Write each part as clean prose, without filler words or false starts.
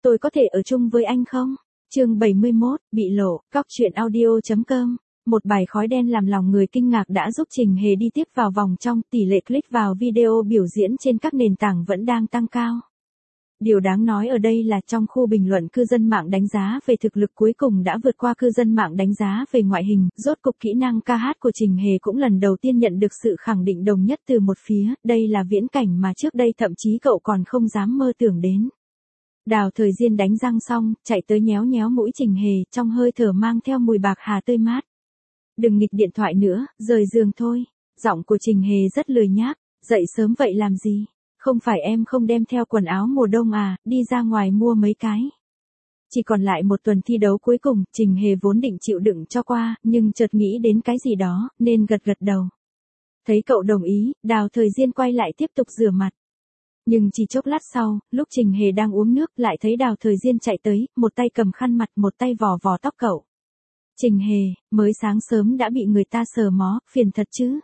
tôi có thể ở chung với anh không? Chương 71, bị lộ, Cóc truyện audio.com. Một bài khói đen làm lòng người kinh ngạc đã giúp Trình Hề đi tiếp vào vòng trong, tỷ lệ click vào video biểu diễn trên các nền tảng vẫn đang tăng cao. Điều đáng nói ở đây là trong khu bình luận cư dân mạng đánh giá về thực lực cuối cùng đã vượt qua cư dân mạng đánh giá về ngoại hình, rốt cục kỹ năng ca hát của Trình Hề cũng lần đầu tiên nhận được sự khẳng định đồng nhất từ một phía, đây là viễn cảnh mà trước đây thậm chí cậu còn không dám mơ tưởng đến. Đào Thời Diên đánh răng xong, chạy tới nhéo nhéo mũi Trình Hề, trong hơi thở mang theo mùi bạc hà tươi mát. Đừng nghịch điện thoại nữa, rời giường thôi. Giọng của Trình Hề rất lười nhác, dậy sớm vậy làm gì? Không phải em không đem theo quần áo mùa đông à, đi ra ngoài mua mấy cái. Chỉ còn lại một tuần thi đấu cuối cùng, Trình Hề vốn định chịu đựng cho qua, nhưng chợt nghĩ đến cái gì đó, nên gật đầu. Thấy cậu đồng ý, Đào Thời Diên quay lại tiếp tục rửa mặt. Nhưng chỉ chốc lát sau, lúc Trình Hề đang uống nước lại thấy Đào Thời Diên chạy tới, một tay cầm khăn mặt, một tay vò vò tóc cậu. Trình Hề, mới sáng sớm đã bị người ta sờ mó, phiền thật chứ.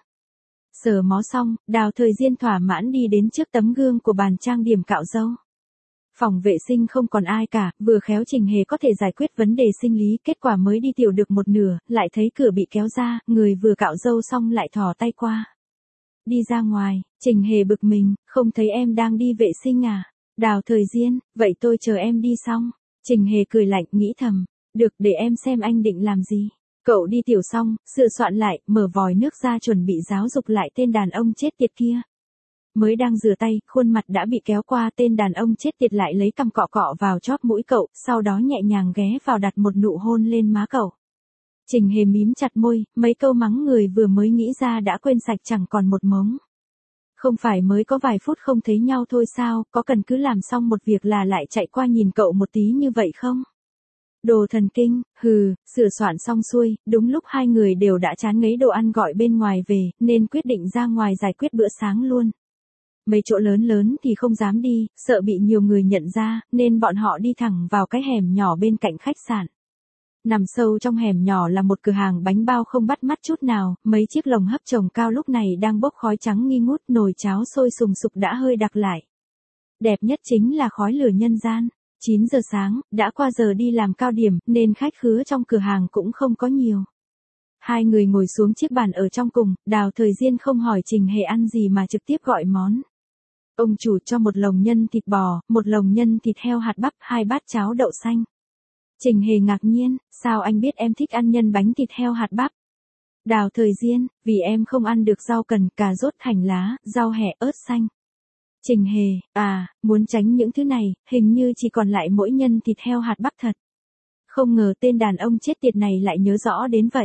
Sờ mó xong, Đào Thời Diên thỏa mãn đi đến trước tấm gương của bàn trang điểm cạo râu. Phòng vệ sinh không còn ai cả, vừa khéo Trình Hề có thể giải quyết vấn đề sinh lý, kết quả mới đi tiểu được một nửa, lại thấy cửa bị kéo ra, người vừa cạo râu xong lại thò tay qua. Đi ra ngoài, Trình Hề bực mình, không thấy em đang đi vệ sinh à? Đào Thời Diên, vậy tôi chờ em đi xong. Trình Hề cười lạnh, nghĩ thầm, được, để em xem anh định làm gì. Cậu đi tiểu xong, sửa soạn lại, mở vòi nước ra chuẩn bị giáo dục lại tên đàn ông chết tiệt kia. Mới đang rửa tay, khuôn mặt đã bị kéo qua, tên đàn ông chết tiệt lại lấy cằm cọ cọ vào chóp mũi cậu, sau đó nhẹ nhàng ghé vào đặt một nụ hôn lên má cậu. Trình Hề mím chặt môi, mấy câu mắng người vừa mới nghĩ ra đã quên sạch chẳng còn một mống. Không phải mới có vài phút không thấy nhau thôi sao, có cần cứ làm xong một việc là lại chạy qua nhìn cậu một tí như vậy không? Đồ thần kinh, hừ, sửa soạn xong xuôi, đúng lúc hai người đều đã chán ngấy đồ ăn gọi bên ngoài về, nên quyết định ra ngoài giải quyết bữa sáng luôn. Mấy chỗ lớn thì không dám đi, sợ bị nhiều người nhận ra, nên bọn họ đi thẳng vào cái hẻm nhỏ bên cạnh khách sạn. Nằm sâu trong hẻm nhỏ là một cửa hàng bánh bao không bắt mắt chút nào, mấy chiếc lồng hấp trồng cao lúc này đang bốc khói trắng nghi ngút, nồi cháo sôi sùng sục đã hơi đặc lại. Đẹp nhất chính là khói lửa nhân gian. 9 giờ sáng, đã qua giờ đi làm cao điểm, nên khách khứa trong cửa hàng cũng không có nhiều. Hai người ngồi xuống chiếc bàn ở trong cùng, Đào Thời Diên không hỏi Trình Hề ăn gì mà trực tiếp gọi món. Ông chủ cho một lồng nhân thịt bò, một lồng nhân thịt heo hạt bắp, 2 bát cháo đậu xanh. Trình Hề ngạc nhiên, sao anh biết em thích ăn nhân bánh thịt heo hạt bắp? Đào Thời Diên, vì em không ăn được rau cần, cà rốt, hành lá, rau hẹ, ớt xanh. Trình Hề, muốn tránh những thứ này, hình như chỉ còn lại mỗi nhân thịt heo hạt bắp thật. Không ngờ tên đàn ông chết tiệt này lại nhớ rõ đến vậy.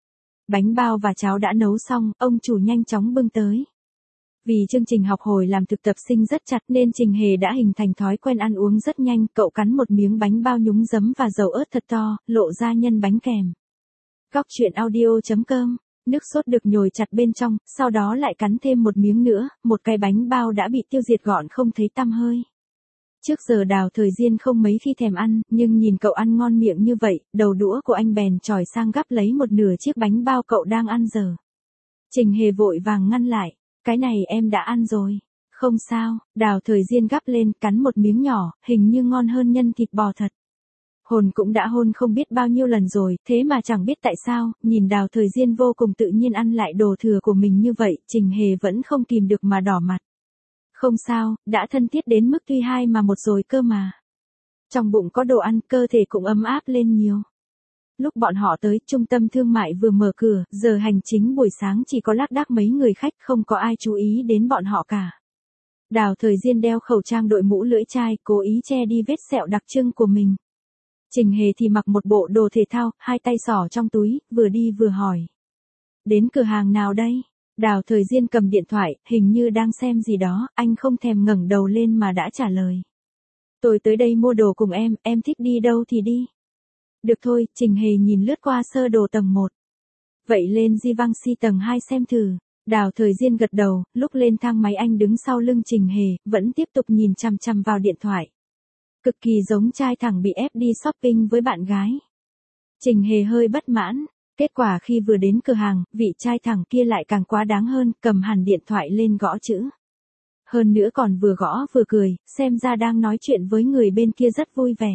Bánh bao và cháo đã nấu xong, ông chủ nhanh chóng bưng tới. Vì chương trình học hồi làm thực tập sinh rất chặt nên Trình Hề đã hình thành thói quen ăn uống rất nhanh, cậu cắn một miếng bánh bao nhúng giấm và dầu ớt thật to, lộ ra nhân bánh kèm. Cóc truyện audio.com. Nước sốt được nhồi chặt bên trong, sau đó lại cắn thêm một miếng nữa, một cái bánh bao đã bị tiêu diệt gọn không thấy tăm hơi. Trước giờ Đào Thời Diên không mấy khi thèm ăn, nhưng nhìn cậu ăn ngon miệng như vậy, đầu đũa của anh bèn chòi sang gắp lấy một nửa chiếc bánh bao cậu đang ăn giờ. Trình Hề vội vàng ngăn lại, cái này em đã ăn rồi. Không sao, Đào Thời Diên gắp lên, cắn một miếng nhỏ, hình như ngon hơn nhân thịt bò thật. Hồn cũng đã hôn không biết bao nhiêu lần rồi, thế mà chẳng biết tại sao, nhìn Đào Thời Diên vô cùng tự nhiên ăn lại đồ thừa của mình như vậy, Trình Hề vẫn không kìm được mà đỏ mặt. Không sao, đã thân thiết đến mức tuy 2 mà 1 rồi cơ mà. Trong bụng có đồ ăn, cơ thể cũng ấm áp lên nhiều. Lúc bọn họ tới, trung tâm thương mại vừa mở cửa, giờ hành chính buổi sáng chỉ có lác đác mấy người khách, không có ai chú ý đến bọn họ cả. Đào Thời Diên đeo khẩu trang, đội mũ lưỡi chai, cố ý che đi vết sẹo đặc trưng của mình. Trình Hề thì mặc một bộ đồ thể thao, 2 tay xỏ trong túi, vừa đi vừa hỏi. Đến cửa hàng nào đây? Đào Thời Diên cầm điện thoại, hình như đang xem gì đó, anh không thèm ngẩng đầu lên mà đã trả lời. Tôi tới đây mua đồ cùng em thích đi đâu thì đi. Được thôi, Trình Hề nhìn lướt qua sơ đồ tầng 1. Vậy lên Givenchy tầng 2 xem thử. Đào Thời Diên gật đầu, lúc lên thang máy anh đứng sau lưng Trình Hề, vẫn tiếp tục nhìn chằm chằm vào điện thoại. Cực kỳ giống trai thẳng bị ép đi shopping với bạn gái. Trình Hề hơi bất mãn, kết quả khi vừa đến cửa hàng, vị trai thẳng kia lại càng quá đáng hơn, cầm hẳn điện thoại lên gõ chữ. Hơn nữa còn vừa gõ vừa cười, xem ra đang nói chuyện với người bên kia rất vui vẻ.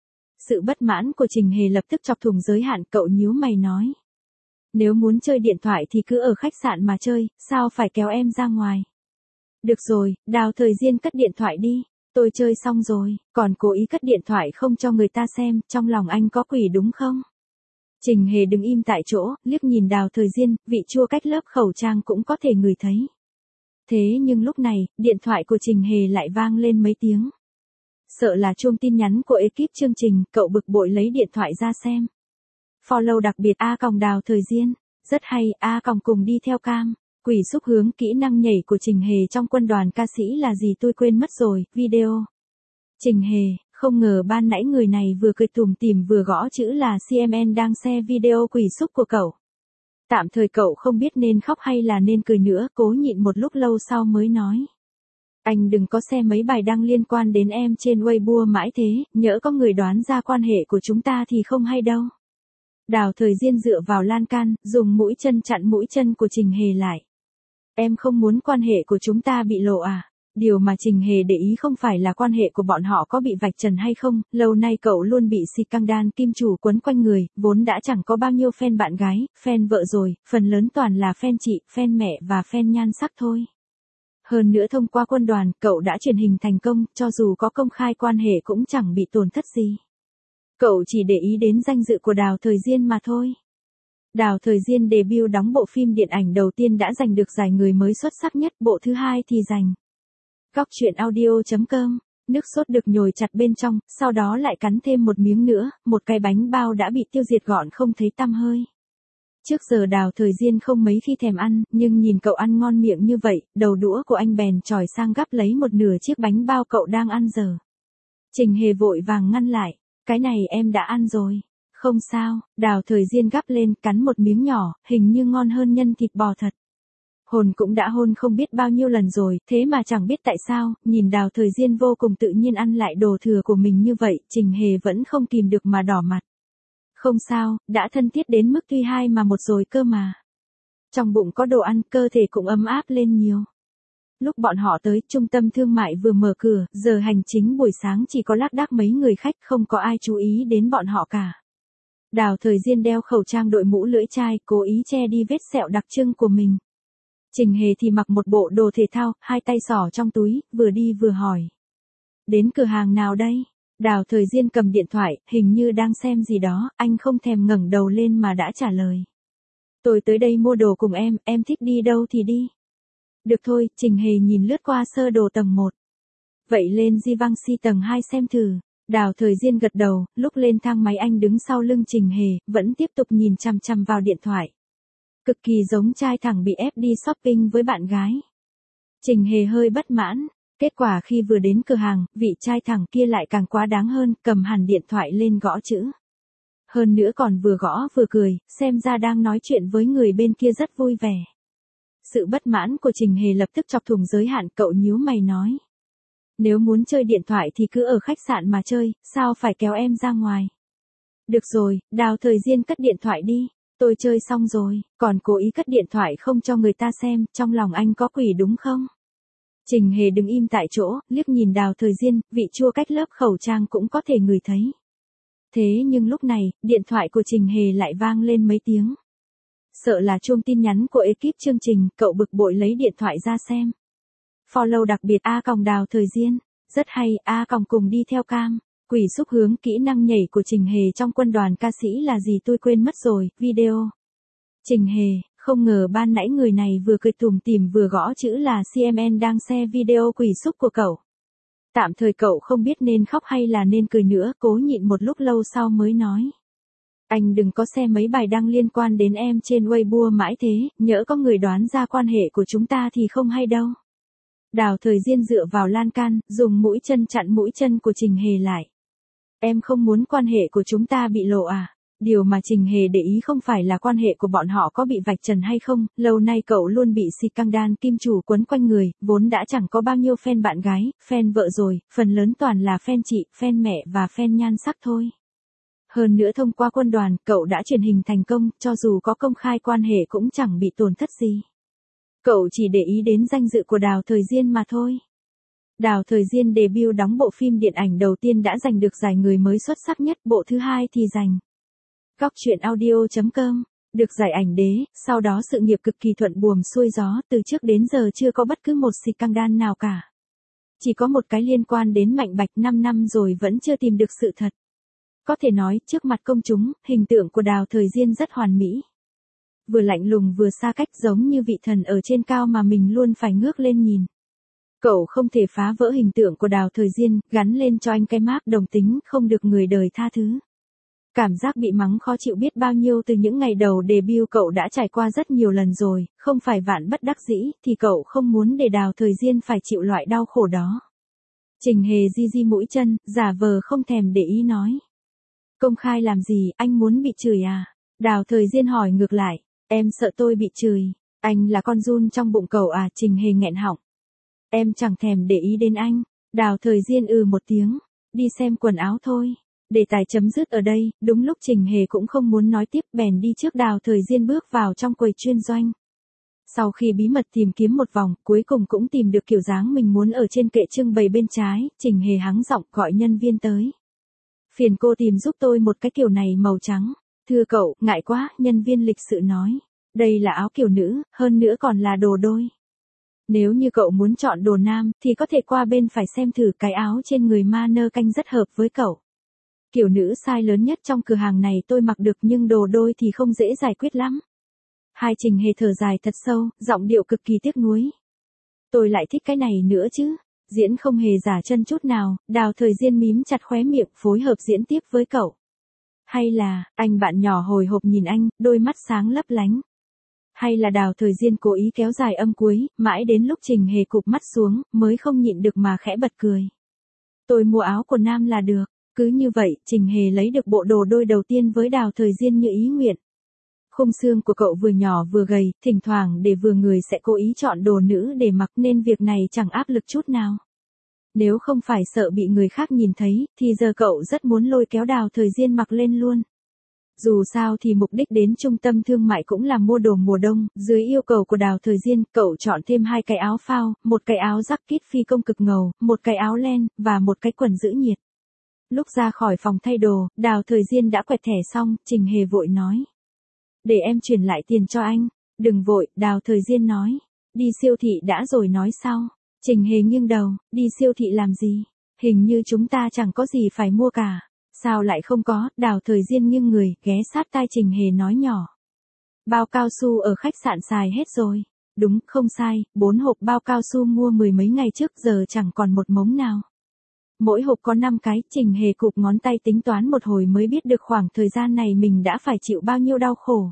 Sự bất mãn của Trình Hề lập tức chọc thủng giới hạn, cậu nhíu mày nói. Nếu muốn chơi điện thoại thì cứ ở khách sạn mà chơi, sao phải kéo em ra ngoài. Được rồi, Đào Thời Diên cất điện thoại đi. Tôi chơi xong rồi, còn cố ý cất điện thoại không cho người ta xem, trong lòng anh có quỷ đúng không? Trình Hề đứng im tại chỗ, liếc nhìn Đào Thời Diên, vị chua cách lớp khẩu trang cũng có thể ngửi thấy. Thế nhưng lúc này, điện thoại của Trình Hề lại vang lên mấy tiếng. Sợ là chuông tin nhắn của ekip chương trình, cậu bực bội lấy điện thoại ra xem. Follow đặc biệt Đào Thời Diên. Rất hay, cùng đi theo cam. Quỷ xúc hướng kỹ năng nhảy của Trình Hề trong quân đoàn ca sĩ là gì tôi quên mất rồi, video. Trình Hề, không ngờ ban nãy người này vừa cười tủm tỉm vừa gõ chữ là CMN đang share video quỷ xúc của cậu. Tạm thời cậu không biết nên khóc hay là nên cười nữa, cố nhịn một lúc lâu sau mới nói. Anh đừng có xem mấy bài đăng liên quan đến em trên Weibo mãi thế, nhỡ có người đoán ra quan hệ của chúng ta thì không hay đâu. Đào Thời Diên dựa vào lan can, dùng mũi chân chặn mũi chân của Trình Hề lại. Em không muốn quan hệ của chúng ta bị lộ à? Điều mà Trình Hề để ý không phải là quan hệ của bọn họ có bị vạch trần hay không, lâu nay cậu luôn bị scandal kim chủ quấn quanh người, vốn đã chẳng có bao nhiêu fan bạn gái, fan vợ rồi, phần lớn toàn là fan chị, fan mẹ và fan nhan sắc thôi. Hơn nữa thông qua quân đoàn, cậu đã truyền hình thành công, cho dù có công khai quan hệ cũng chẳng bị tổn thất gì. Cậu chỉ để ý đến danh dự của Đào Thời Diên mà thôi. Đào Thời Diên debut đóng bộ phim điện ảnh đầu tiên đã giành được giải người mới xuất sắc nhất, bộ thứ hai thì giành. Góc truyện audio.com, nước sốt được nhồi chặt bên trong, sau đó lại cắn thêm một miếng nữa, một cái bánh bao đã bị tiêu diệt gọn không thấy tăm hơi. Trước giờ Đào Thời Diên không mấy khi thèm ăn, nhưng nhìn cậu ăn ngon miệng như vậy, đầu đũa của anh bèn chòi sang gắp lấy một nửa chiếc bánh bao cậu đang ăn dở. Trình Hề vội vàng ngăn lại, cái này em đã ăn rồi. Không sao, Đào Thời Diên gắp lên, cắn một miếng nhỏ, hình như ngon hơn nhân thịt bò thật. Hôn cũng đã hôn không biết bao nhiêu lần rồi, thế mà chẳng biết tại sao, nhìn Đào Thời Diên vô cùng tự nhiên ăn lại đồ thừa của mình như vậy, Trình Hề vẫn không kìm được mà đỏ mặt. Không sao, đã thân thiết đến mức tuy hai mà một rồi cơ mà. Trong bụng có đồ ăn, cơ thể cũng ấm áp lên nhiều. Lúc bọn họ tới, trung tâm thương mại vừa mở cửa, giờ hành chính buổi sáng chỉ có lác đác mấy người khách, không có ai chú ý đến bọn họ cả. Đào Thời Diên đeo khẩu trang đội mũ lưỡi chai, cố ý che đi vết sẹo đặc trưng của mình. Trình Hề thì mặc một bộ đồ thể thao, hai tay xỏ trong túi, vừa đi vừa hỏi. Đến cửa hàng nào đây? Đào Thời Diên cầm điện thoại, hình như đang xem gì đó, anh không thèm ngẩng đầu lên mà đã trả lời. Tôi tới đây mua đồ cùng em thích đi đâu thì đi. Được thôi, Trình Hề nhìn lướt qua sơ đồ tầng 1. Vậy lên Givenchy tầng 2 xem thử. Đào Thời Diên gật đầu, lúc lên thang máy anh đứng sau lưng Trình Hề, vẫn tiếp tục nhìn chằm chằm vào điện thoại. Cực kỳ giống trai thẳng bị ép đi shopping với bạn gái. Trình Hề hơi bất mãn, kết quả khi vừa đến cửa hàng, vị trai thẳng kia lại càng quá đáng hơn, cầm hẳn điện thoại lên gõ chữ. Hơn nữa còn vừa gõ vừa cười, xem ra đang nói chuyện với người bên kia rất vui vẻ. Sự bất mãn của Trình Hề lập tức chọc thủng giới hạn, cậu nhíu mày nói. Nếu muốn chơi điện thoại thì cứ ở khách sạn mà chơi, sao phải kéo em ra ngoài. Được rồi, Đào Thời Diên cất điện thoại đi. Tôi chơi xong rồi, còn cố ý cất điện thoại không cho người ta xem, trong lòng anh có quỷ đúng không? Trình Hề đứng im tại chỗ, liếc nhìn Đào Thời Diên, vị chua cách lớp khẩu trang cũng có thể ngửi thấy. Thế nhưng lúc này, điện thoại của Trình Hề lại vang lên mấy tiếng. Sợ là chuông tin nhắn của ekip chương trình, cậu bực bội lấy điện thoại ra xem. Follow đặc biệt Đào Thời Diên. Rất hay, cùng đi theo cam. Quỷ xúc hướng kỹ năng nhảy của Trình Hề trong quân đoàn ca sĩ là gì tôi quên mất rồi, video. Trình Hề, không ngờ ban nãy người này vừa cười tủm tỉm vừa gõ chữ là CMN đang share video quỷ xúc của cậu. Tạm thời cậu không biết nên khóc hay là nên cười nữa, cố nhịn một lúc lâu sau mới nói. Anh đừng có xem mấy bài đăng liên quan đến em trên Weibo mãi thế, nhỡ có người đoán ra quan hệ của chúng ta thì không hay đâu. Đào Thời Diên dựa vào lan can, dùng mũi chân chặn mũi chân của Trình Hề lại. Em không muốn quan hệ của chúng ta bị lộ à? Điều mà Trình Hề để ý không phải là quan hệ của bọn họ có bị vạch trần hay không, lâu nay cậu luôn bị scandal kim chủ quấn quanh người, vốn đã chẳng có bao nhiêu fan bạn gái, fan vợ rồi, phần lớn toàn là fan chị, fan mẹ và fan nhan sắc thôi. Hơn nữa thông qua quân đoàn, cậu đã truyền hình thành công, cho dù có công khai quan hệ cũng chẳng bị tổn thất gì. Cậu chỉ để ý đến danh dự của Đào Thời Diên mà thôi. Đào Thời Diên debut đóng bộ phim điện ảnh đầu tiên đã giành được giải người mới xuất sắc nhất, bộ thứ hai thì giành Góc truyện audio.com, được giải ảnh đế, sau đó sự nghiệp cực kỳ thuận buồm xuôi gió, từ trước đến giờ chưa có bất cứ một scandal nào cả. Chỉ có một cái liên quan đến Mạnh Bạch, 5 năm rồi vẫn chưa tìm được sự thật. Có thể nói, trước mặt công chúng, hình tượng của Đào Thời Diên rất hoàn mỹ. Vừa lạnh lùng vừa xa cách, giống như vị thần ở trên cao mà mình luôn phải ngước lên nhìn. Cậu không thể phá vỡ hình tượng của Đào Thời Diên, gắn lên cho anh cái mác đồng tính, không được người đời tha thứ. Cảm giác bị mắng khó chịu biết bao nhiêu từ những ngày đầu debut cậu đã trải qua rất nhiều lần rồi, không phải vạn bất đắc dĩ, thì cậu không muốn để Đào Thời Diên phải chịu loại đau khổ đó. Trình Hề di mũi chân, giả vờ không thèm để ý nói. Công khai làm gì, anh muốn bị chửi à? Đào Thời Diên hỏi ngược lại, em sợ tôi bị chửi, anh là con giun trong bụng cậu à? Trình Hề nghẹn họng. Em chẳng thèm để ý đến anh. Đào Thời Diên một tiếng, đi xem quần áo thôi. Đề tài chấm dứt ở đây, đúng lúc Trình Hề cũng không muốn nói tiếp, bèn đi trước Đào Thời Diên bước vào trong quầy chuyên doanh. Sau khi bí mật tìm kiếm một vòng, cuối cùng cũng tìm được kiểu dáng mình muốn ở trên kệ trưng bày bên trái, Trình Hề hắng giọng gọi nhân viên tới. Phiền cô tìm giúp tôi một cái kiểu này màu trắng. Thưa cậu, ngại quá, nhân viên lịch sự nói. Đây là áo kiểu nữ, hơn nữa còn là đồ đôi. Nếu như cậu muốn chọn đồ nam, thì có thể qua bên phải xem thử cái áo trên người mannequin rất hợp với cậu. Kiểu nữ size lớn nhất trong cửa hàng này tôi mặc được, nhưng đồ đôi thì không dễ giải quyết lắm. Hai Trình Hề thở dài thật sâu, giọng điệu cực kỳ tiếc nuối. Tôi lại thích cái này nữa chứ. Diễn không hề giả chân chút nào, Đào Thời Diên mím chặt khóe miệng, phối hợp diễn tiếp với cậu. Hay là, anh bạn nhỏ hồi hộp nhìn anh, đôi mắt sáng lấp lánh. Hay là Đào Thời Diên cố ý kéo dài âm cuối, mãi đến lúc Trình Hề cụp mắt xuống, mới không nhịn được mà khẽ bật cười. Tôi mua áo của nam là được. Cứ như vậy, Trình Hề lấy được bộ đồ đôi đầu tiên với Đào Thời Diên như ý nguyện. Khung xương của cậu vừa nhỏ vừa gầy, thỉnh thoảng để vừa người sẽ cố ý chọn đồ nữ để mặc, nên việc này chẳng áp lực chút nào. Nếu không phải sợ bị người khác nhìn thấy, thì giờ cậu rất muốn lôi kéo Đào Thời Diên mặc lên luôn. Dù sao thì mục đích đến trung tâm thương mại cũng là mua đồ mùa đông, dưới yêu cầu của Đào Thời Diên, cậu chọn thêm 2 cái áo phao, một cái áo jacket phi công cực ngầu, một cái áo len, và một cái quần giữ nhiệt. Lúc ra khỏi phòng thay đồ, Đào Thời Diên đã quẹt thẻ xong, Trình Hề vội nói. Để em chuyển lại tiền cho anh. Đừng vội, Đào Thời Diên nói. Đi siêu thị đã rồi nói sau. Trình Hề nghiêng đầu, đi siêu thị làm gì? Hình như chúng ta chẳng có gì phải mua cả. Sao lại không có? Đào Thời Diên nghiêng người, ghé sát tai Trình Hề nói nhỏ. Bao cao su ở khách sạn xài hết rồi. Đúng, không sai, 4 hộp bao cao su mua 10 mấy ngày trước giờ chẳng còn một mống nào. Mỗi hộp có 5 cái, Trình Hề cụp ngón tay tính toán một hồi mới biết được khoảng thời gian này mình đã phải chịu bao nhiêu đau khổ.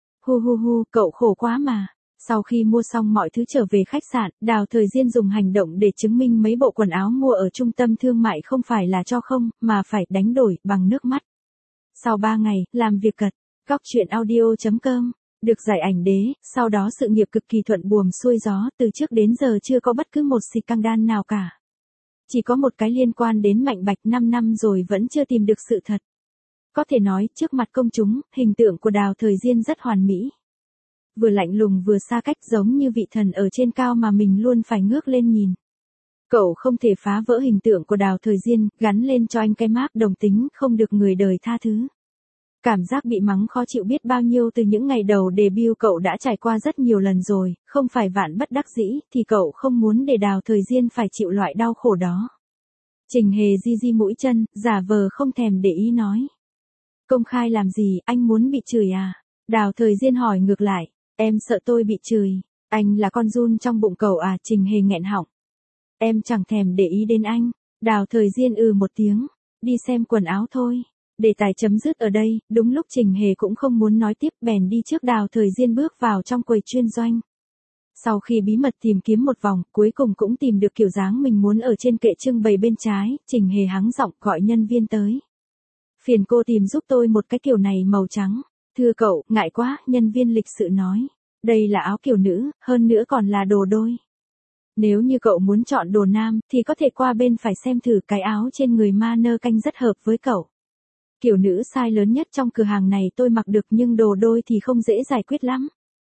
Hu, cậu khổ quá mà. Sau khi mua xong mọi thứ trở về khách sạn, Đào Thời Diên dùng hành động để chứng minh mấy bộ quần áo mua ở trung tâm thương mại không phải là cho không, mà phải đánh đổi bằng nước mắt. Sau 3 ngày, làm việc cật, Góc truyện audio.com, được giải ảnh đế, sau đó sự nghiệp cực kỳ thuận buồm xuôi gió, từ trước đến giờ chưa có bất cứ một scandal nào cả. Chỉ có một cái liên quan đến Mạnh Bạch, 5 năm rồi vẫn chưa tìm được sự thật. Có thể nói, trước mặt công chúng, hình tượng của Đào Thời Diên rất hoàn mỹ. Vừa lạnh lùng vừa xa cách, giống như vị thần ở trên cao mà mình luôn phải ngước lên nhìn. Cậu không thể phá vỡ hình tượng của Đào Thời Diên, gắn lên cho anh cái mác đồng tính, không được người đời tha thứ. Cảm giác bị mắng khó chịu biết bao nhiêu từ những ngày đầu debut cậu đã trải qua rất nhiều lần rồi, không phải vạn bất đắc dĩ, thì cậu không muốn để Đào Thời Diên phải chịu loại đau khổ đó. Trình Hề di mũi chân, giả vờ không thèm để ý nói. Công khai làm gì, anh muốn bị chửi à? Đào Thời Diên hỏi ngược lại, em sợ tôi bị chửi, anh là con giun trong bụng cậu à? Trình Hề nghẹn họng. Em chẳng thèm để ý đến anh. Đào Thời Diên một tiếng, đi xem quần áo thôi. Đề tài chấm dứt ở đây, đúng lúc Trình Hề cũng không muốn nói tiếp, bèn đi trước Đào Thời Diên bước vào trong quầy chuyên doanh. Sau khi bí mật tìm kiếm một vòng, cuối cùng cũng tìm được kiểu dáng mình muốn ở trên kệ trưng bày bên trái, Trình Hề hắng giọng gọi nhân viên tới. Phiền cô tìm giúp tôi một cái kiểu này màu trắng. Thưa cậu, ngại quá, nhân viên lịch sự nói. Đây là áo kiểu nữ, hơn nữa còn là đồ đôi. Nếu như cậu muốn chọn đồ nam, thì có thể qua bên phải xem thử cái áo trên người mannequin rất hợp với cậu. Kiểu nữ size lớn nhất trong cửa hàng này tôi mặc được, nhưng đồ đôi thì không dễ giải quyết lắm.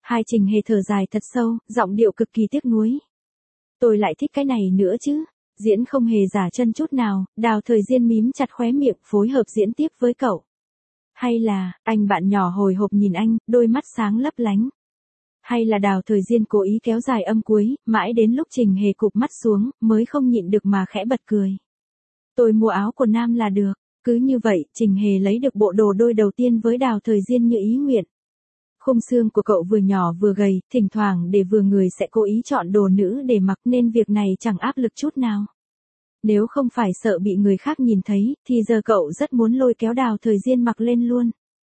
Hai Trình Hề thở dài thật sâu, giọng điệu cực kỳ tiếc nuối. Tôi lại thích cái này nữa chứ. Diễn không hề giả chân chút nào, Đào Thời Diên mím chặt khóe miệng phối hợp diễn tiếp với cậu. Hay là, anh bạn nhỏ hồi hộp nhìn anh, đôi mắt sáng lấp lánh. Hay là Đào Thời Diên cố ý kéo dài âm cuối, mãi đến lúc Trình Hề cụp mắt xuống, mới không nhịn được mà khẽ bật cười. Tôi mua áo của nam là được. Cứ như vậy, Trình Hề lấy được bộ đồ đôi đầu tiên với Đào Thời Diên như ý nguyện. Khung xương của cậu vừa nhỏ vừa gầy, thỉnh thoảng để vừa người sẽ cố ý chọn đồ nữ để mặc nên việc này chẳng áp lực chút nào. Nếu không phải sợ bị người khác nhìn thấy, thì giờ cậu rất muốn lôi kéo Đào Thời Diên mặc lên luôn.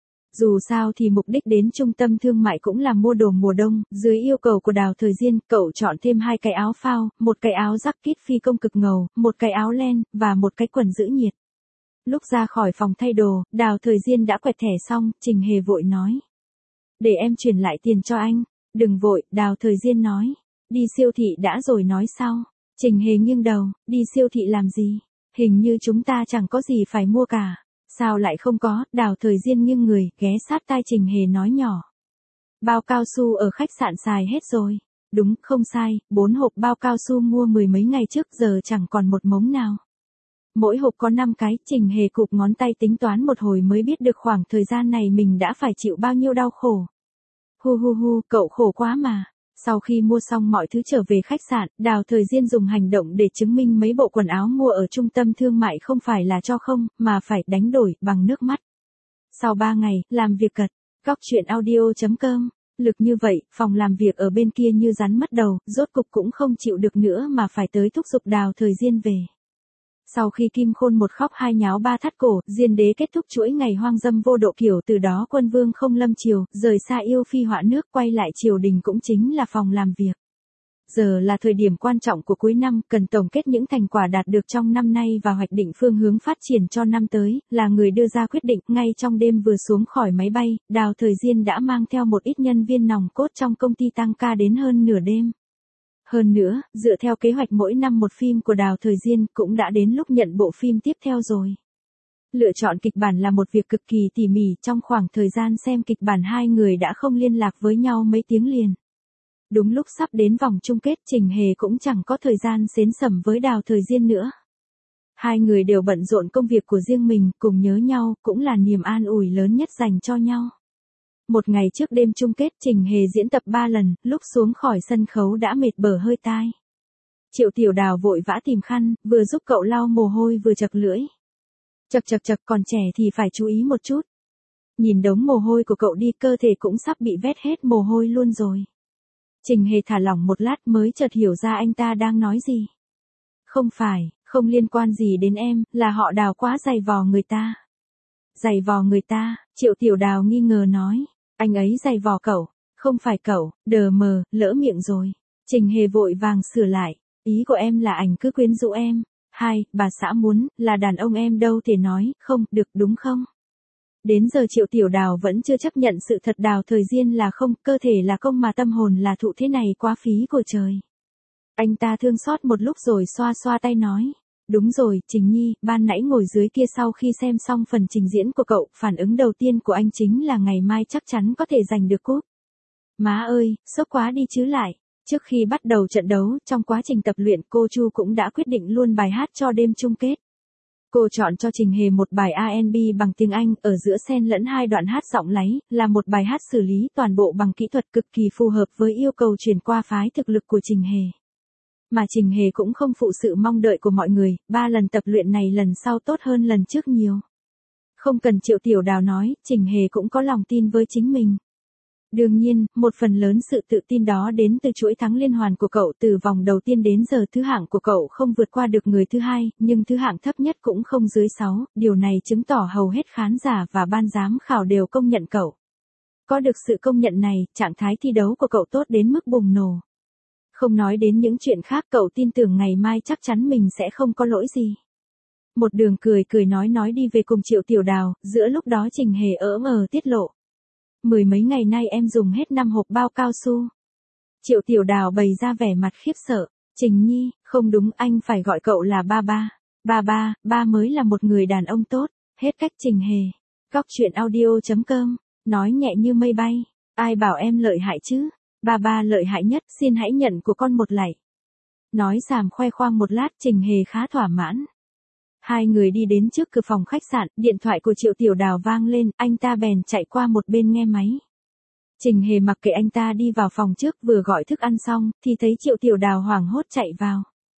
Dù sao thì mục đích đến trung tâm thương mại cũng là mua đồ mùa đông, dưới yêu cầu của Đào Thời Diên, cậu chọn thêm 2 cái áo phao, một cái áo jacket phi công cực ngầu, một cái áo len, và một cái quần giữ nhiệt. Lúc ra khỏi phòng thay đồ, Đào Thời Diên đã quẹt thẻ xong, Trình Hề vội nói. Để em chuyển lại tiền cho anh. Đừng vội, Đào Thời Diên nói. Đi siêu thị đã rồi nói sau. Trình Hề nghiêng đầu, đi siêu thị làm gì? Hình như chúng ta chẳng có gì phải mua cả. Sao lại không có? Đào Thời Diên nghiêng người, ghé sát tai Trình Hề nói nhỏ. Bao cao su ở khách sạn xài hết rồi. Đúng, không sai, 4 hộp bao cao su mua 10 mấy ngày trước giờ chẳng còn một mống nào. Mỗi hộp có 5 cái, Trình Hề cụp ngón tay tính toán một hồi mới biết được khoảng thời gian này mình đã phải chịu bao nhiêu đau khổ. Hu hu hu, cậu khổ quá mà. Sau khi mua xong mọi thứ trở về khách sạn, Đào Thời Diên dùng hành động để chứng minh mấy bộ quần áo mua ở trung tâm thương mại không phải là cho không, mà phải đánh đổi bằng nước mắt. Sau 3 ngày, làm việc cật, Cóc Truyện Audio.com, lực như vậy, phòng làm việc ở bên kia như rắn mất đầu, rốt cục cũng không chịu được nữa mà phải tới thúc giục Đào Thời Diên về. Sau khi Kim Khôn một khóc hai nháo ba thắt cổ, Diên đế kết thúc chuỗi ngày hoang dâm vô độ kiểu từ đó Quân Vương không lâm triều, rời xa yêu phi họa nước quay lại triều đình cũng chính là phòng làm việc. Giờ là thời điểm quan trọng của cuối năm, cần tổng kết những thành quả đạt được trong năm nay và hoạch định phương hướng phát triển cho năm tới, là người đưa ra quyết định. Ngay trong đêm vừa xuống khỏi máy bay, Đào Thời Diên đã mang theo một ít nhân viên nòng cốt trong công ty tăng ca đến hơn nửa đêm. Hơn nữa, dựa theo kế hoạch mỗi năm một phim của Đào Thời Diên, cũng đã đến lúc nhận bộ phim tiếp theo rồi. Lựa chọn kịch bản là một việc cực kỳ tỉ mỉ, trong khoảng thời gian xem kịch bản hai người đã không liên lạc với nhau mấy tiếng liền. Đúng lúc sắp đến vòng chung kết, Trình Hề cũng chẳng có thời gian xến sẩm với Đào Thời Diên nữa. Hai người đều bận rộn công việc của riêng mình, cùng nhớ nhau, cũng là niềm an ủi lớn nhất dành cho nhau. Một ngày trước đêm chung kết, Trình Hề diễn tập 3 lần, lúc xuống khỏi sân khấu đã mệt bở hơi tai. Triệu Tiểu Đào vội vã tìm khăn, vừa giúp cậu lau mồ hôi vừa chật lưỡi. Chật, còn trẻ thì phải chú ý một chút. Nhìn đống mồ hôi của cậu đi, cơ thể cũng sắp bị vét hết mồ hôi luôn rồi. Trình Hề thả lỏng một lát mới chợt hiểu ra anh ta đang nói gì. Không phải, không liên quan gì đến em, là họ Đào quá giày vò người ta. Giày vò người ta, Triệu Tiểu Đào nghi ngờ nói. Anh ấy giày vò cậu, không phải cậu, đờ mờ, lỡ miệng rồi. Trình Hề vội vàng sửa lại, ý của em là ảnh cứ quyến rũ em. Hai, bà xã muốn, là đàn ông em đâu thể nói, không, được đúng không? Đến giờ Triệu Tiểu Đào vẫn chưa chấp nhận sự thật Đào Thời Diên là không, cơ thể là công mà tâm hồn là thụ, thế này quá phí của trời. Anh ta thương xót một lúc rồi xoa xoa tay nói. Đúng rồi, Trình Nhi, ban nãy ngồi dưới kia sau khi xem xong phần trình diễn của cậu, phản ứng đầu tiên của anh chính là ngày mai chắc chắn có thể giành được cúp. Má ơi, sốc quá đi chứ lại. Trước khi bắt đầu trận đấu, trong quá trình tập luyện cô Chu cũng đã quyết định luôn bài hát cho đêm chung kết. Cô chọn cho Trình Hề một bài R&B bằng tiếng Anh, ở giữa xen lẫn 2 đoạn hát giọng láy, là một bài hát xử lý toàn bộ bằng kỹ thuật cực kỳ phù hợp với yêu cầu truyền qua phái thực lực của Trình Hề. Mà Trình Hề cũng không phụ sự mong đợi của mọi người, 3 lần tập luyện này lần sau tốt hơn lần trước nhiều. Không cần Triệu Tiểu Đào nói, Trình Hề cũng có lòng tin với chính mình. Đương nhiên, một phần lớn sự tự tin đó đến từ chuỗi thắng liên hoàn của cậu, từ vòng đầu tiên đến giờ thứ hạng của cậu không vượt qua được người thứ hai, nhưng thứ hạng thấp nhất cũng không dưới 6, điều này chứng tỏ hầu hết khán giả và ban giám khảo đều công nhận cậu. Có được sự công nhận này, trạng thái thi đấu của cậu tốt đến mức bùng nổ. Không nói đến những chuyện khác, cậu tin tưởng ngày mai chắc chắn mình sẽ không có lỗi gì. Một đường cười nói đi về cùng Triệu Tiểu Đào, giữa lúc đó Trình Hề tiết lộ. 10 mấy ngày nay em dùng hết 5 hộp bao cao su. Triệu Tiểu Đào bày ra vẻ mặt khiếp sợ. Trình Nhi, không đúng, anh phải gọi cậu là ba. Ba mới là một người đàn ông tốt. Hết cách Trình Hề. Cóc Truyện Audio.com, nói nhẹ như mây bay. Ai bảo em lợi hại chứ? Ba lợi hại nhất, xin hãy nhận của con một lạy. Nói xàm khoe khoang một lát, Trình Hề khá thỏa mãn. Hai người đi đến trước cửa phòng khách sạn, điện thoại của Triệu Tiểu Đào vang lên, anh ta bèn chạy qua một bên nghe máy. Trình Hề mặc kệ anh ta đi vào phòng trước, vừa gọi thức ăn xong, thì thấy Triệu Tiểu Đào hoảng hốt chạy vào.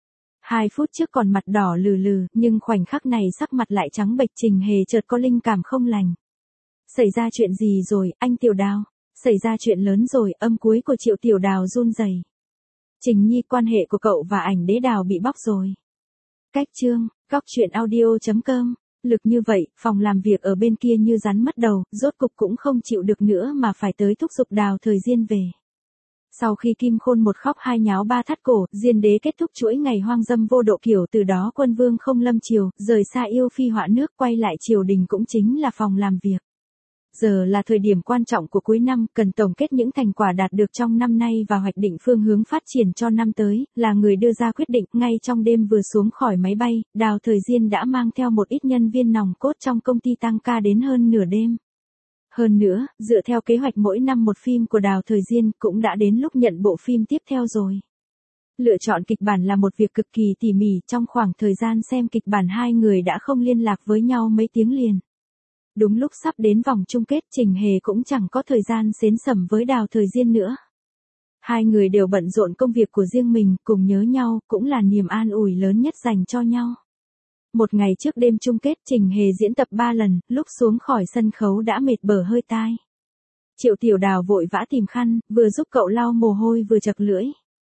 2 phút trước còn mặt đỏ lừ lừ, nhưng khoảnh khắc này sắc mặt lại trắng bệch. Trình Hề chợt có linh cảm không lành. Xảy ra chuyện gì rồi, anh Tiểu Đào? Xảy ra chuyện lớn rồi, âm cuối của Triệu Tiểu Đào run rẩy. Trình Nhi, quan hệ của cậu và ảnh đế Đào bị bóc rồi. Cách chương, góc chuyện audio.com. Lực như vậy, phòng làm việc ở bên kia như rắn mất đầu, rốt cục cũng không chịu được nữa mà phải tới thúc giục Đào Thời Diên về. Sau khi Kim Khôn một khóc hai nháo ba thắt cổ, Diên đế kết thúc chuỗi ngày hoang dâm vô độ kiểu, từ đó Quân Vương không lâm triều, rời xa yêu phi họa nước, quay lại triều đình cũng chính là phòng làm việc. Giờ là thời điểm quan trọng của cuối năm, cần tổng kết những thành quả đạt được trong năm nay và hoạch định phương hướng phát triển cho năm tới, là người đưa ra quyết định. Ngay trong đêm vừa xuống khỏi máy bay, Đào Thời Diên đã mang theo một ít nhân viên nòng cốt trong công ty tăng ca đến hơn nửa đêm. Hơn nữa, dựa theo kế hoạch mỗi năm một phim của Đào Thời Diên, cũng đã đến lúc nhận bộ phim tiếp theo rồi. Lựa chọn kịch bản là một việc cực kỳ tỉ mỉ, trong khoảng thời gian xem kịch bản hai người đã không liên lạc với nhau mấy tiếng liền. Đúng lúc sắp đến vòng chung kết, Trình Hề cũng chẳng có thời gian xến sẩm với Đào Thời Diên nữa. Hai người đều bận rộn công việc của riêng mình, cùng nhớ nhau, cũng là niềm an ủi lớn nhất dành cho nhau. Một ngày trước đêm chung kết, Trình Hề diễn tập 3 lần, lúc xuống khỏi sân khấu đã mệt bở hơi tai. Triệu Tiểu Đào vội vã tìm khăn, vừa giúp cậu lau mồ hôi vừa chật lưỡi.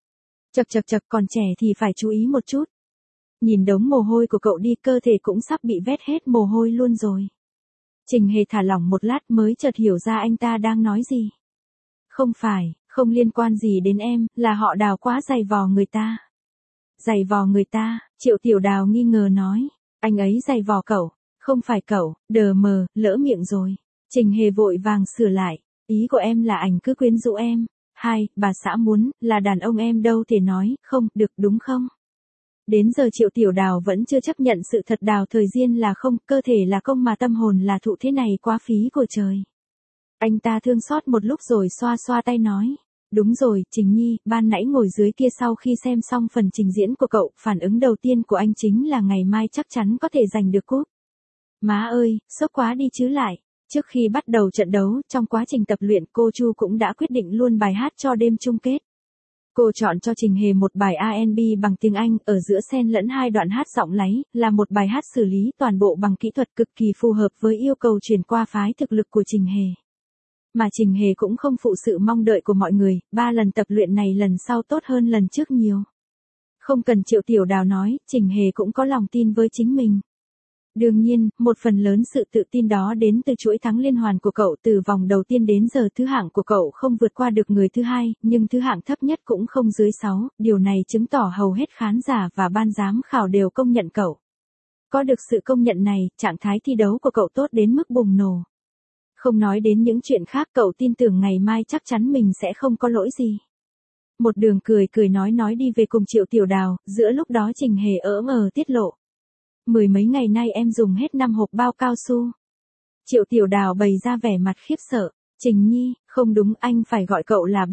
Chật, còn trẻ thì phải chú ý một chút. Nhìn đống mồ hôi của cậu đi, cơ thể cũng sắp bị vét hết mồ hôi luôn rồi. Trình Hề thả lỏng một lát mới chợt hiểu ra anh ta đang nói gì. Không phải, không liên quan gì đến em, là họ Đào quá giày vò người ta. Giày vò người ta, Triệu Tiểu Đào nghi ngờ nói. Anh ấy giày vò cậu, không phải cậu, đờ mờ, lỡ miệng rồi. Trình Hề vội vàng sửa lại, ý của em là ảnh cứ quyến rũ em. Hai, bà xã muốn, là đàn ông em đâu thể nói, không, được đúng không? Đến giờ Triệu Tiểu Đào vẫn chưa chấp nhận sự thật Đào Thời Diên là không, cơ thể là công mà tâm hồn là thụ, thế này quá phí của trời. Anh ta thương xót một lúc rồi xoa xoa tay nói. Đúng rồi, Trình Nhi, ban nãy ngồi dưới kia sau khi xem xong phần trình diễn của cậu, phản ứng đầu tiên của anh chính là ngày mai chắc chắn có thể giành được cúp. Má ơi, sốc quá đi chứ lại. Trước khi bắt đầu trận đấu, trong quá trình tập luyện, cô Chu cũng đã quyết định luôn bài hát cho đêm chung kết. Cô chọn cho Trình Hề một bài R&B bằng tiếng Anh, ở giữa xen lẫn 2 đoạn hát giọng láy, là một bài hát xử lý toàn bộ bằng kỹ thuật cực kỳ phù hợp với yêu cầu chuyển qua phái thực lực của Trình Hề. Mà Trình Hề cũng không phụ sự mong đợi của mọi người, 3 lần tập luyện này lần sau tốt hơn lần trước nhiều. Không cần Triệu Tiểu Đào nói, Trình Hề cũng có lòng tin với chính mình. Đương nhiên, một phần lớn sự tự tin đó đến từ chuỗi thắng liên hoàn của cậu, từ vòng đầu tiên đến giờ thứ hạng của cậu không vượt qua được người thứ hai, nhưng thứ hạng thấp nhất cũng không dưới 6, điều này chứng tỏ hầu hết khán giả và ban giám khảo đều công nhận cậu. Có được sự công nhận này, trạng thái thi đấu của cậu tốt đến mức bùng nổ. Không nói đến những chuyện khác, cậu tin tưởng ngày mai chắc chắn mình sẽ không có lỗi gì. Một đường cười nói đi về cùng Triệu Tiểu Đào, giữa lúc đó Trình Hề tiết lộ. 10 mấy ngày nay em dùng hết 5 hộp bao cao su. Triệu Tiểu Đào bày ra vẻ mặt khiếp sợ. Trình Nhi, không đúng, anh phải gọi cậu là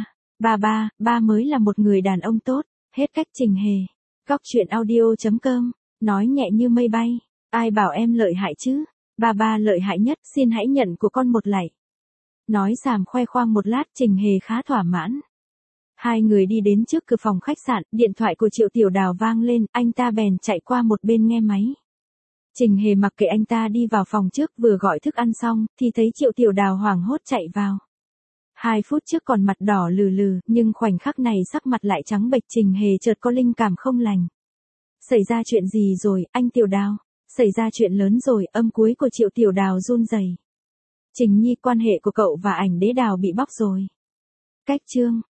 ba mới là một người đàn ông tốt. Hết cách. Trình Hề. Góc chuyện audio.com. Nói nhẹ như mây bay. Ai bảo em lợi hại chứ? Ba lợi hại nhất, xin hãy nhận của con một lạy. Nói xàm khoe khoang một lát, Trình Hề khá thỏa mãn. Hai người đi đến trước cửa phòng khách sạn, điện thoại của Triệu Tiểu Đào vang lên, anh ta bèn chạy qua một bên nghe máy. Trình Hề mặc kệ anh ta đi vào phòng trước, vừa gọi thức ăn xong, thì thấy Triệu Tiểu Đào hoảng hốt chạy vào. 2 phút trước còn mặt đỏ lừ lừ, nhưng khoảnh khắc này sắc mặt lại trắng bệch. Trình Hề chợt có linh cảm không lành. Xảy ra chuyện gì rồi, anh Tiểu Đào? Xảy ra chuyện lớn rồi, âm cuối của Triệu Tiểu Đào run rẩy. Trình Nhi, quan hệ của cậu và ảnh đế Đào bị bóc rồi. Cách chương.